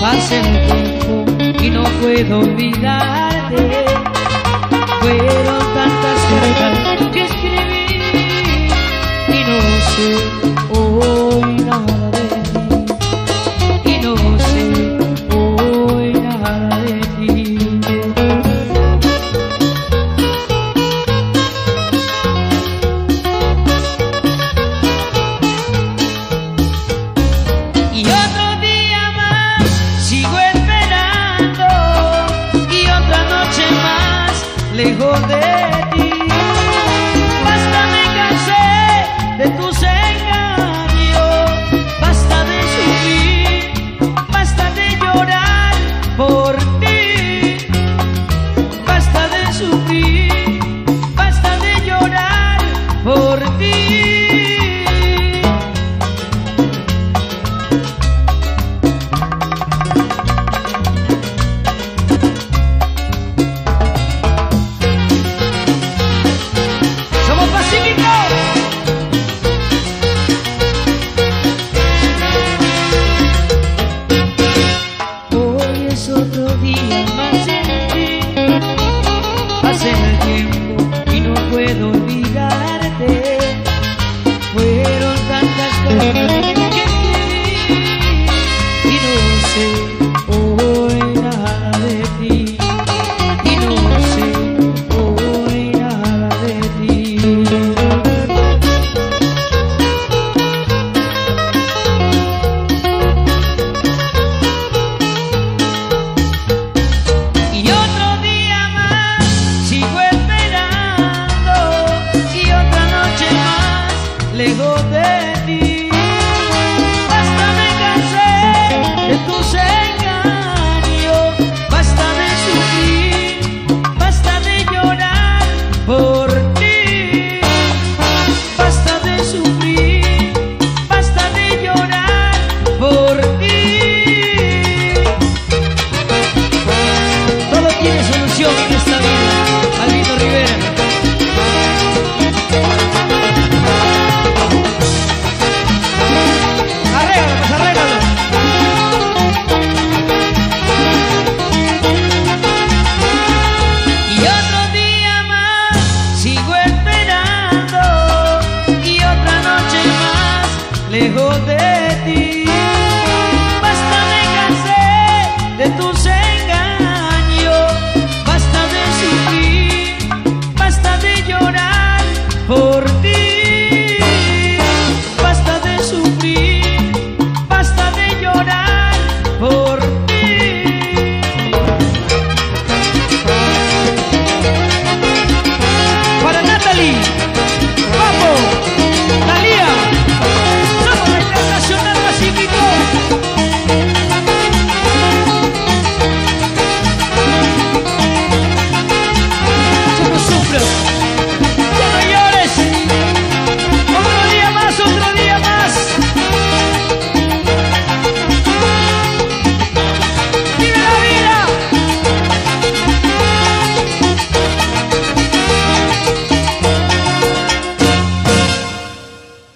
Pasa el tiempo y no puedo olvidarte. Fueron tantas cartas que escribí y no sé hoy nada de ti. Y no sé hoy nada de ti. Y otro día más sigo esperando y otra noche más lejos de ti. Basta, me cansé de tus engaños, basta de sufrir, basta de llorar por ti. Basta de sufrir, basta de llorar por ti. Hoy es otro día más sin ti. Pasa el tiempo y no puedo olvidarte. Fueron tantas cosas que escribí y no sé hoy nada de ti. Y no sé hoy nada de ti. Y otro día más sigo esperando y otra noche más lejos de ti. Basta, me cansé de tus engaños, basta de sufrir, basta de llorar por ti. Basta de sufrir, basta de llorar por ti. Todo tiene solución en esta vida. Albino Rivera. Arréglalo, pues arréglalo. Y otro día más sigo esperando y otra noche más lejos de ti. Basta, me cansé de tus engaños, basta de sufrir, basta de llorar por ti. Basta de sufrir, basta de llorar por ti. Para Natalie, vamos, Talía, somos la Internacional Pacífico. Yo no sufro.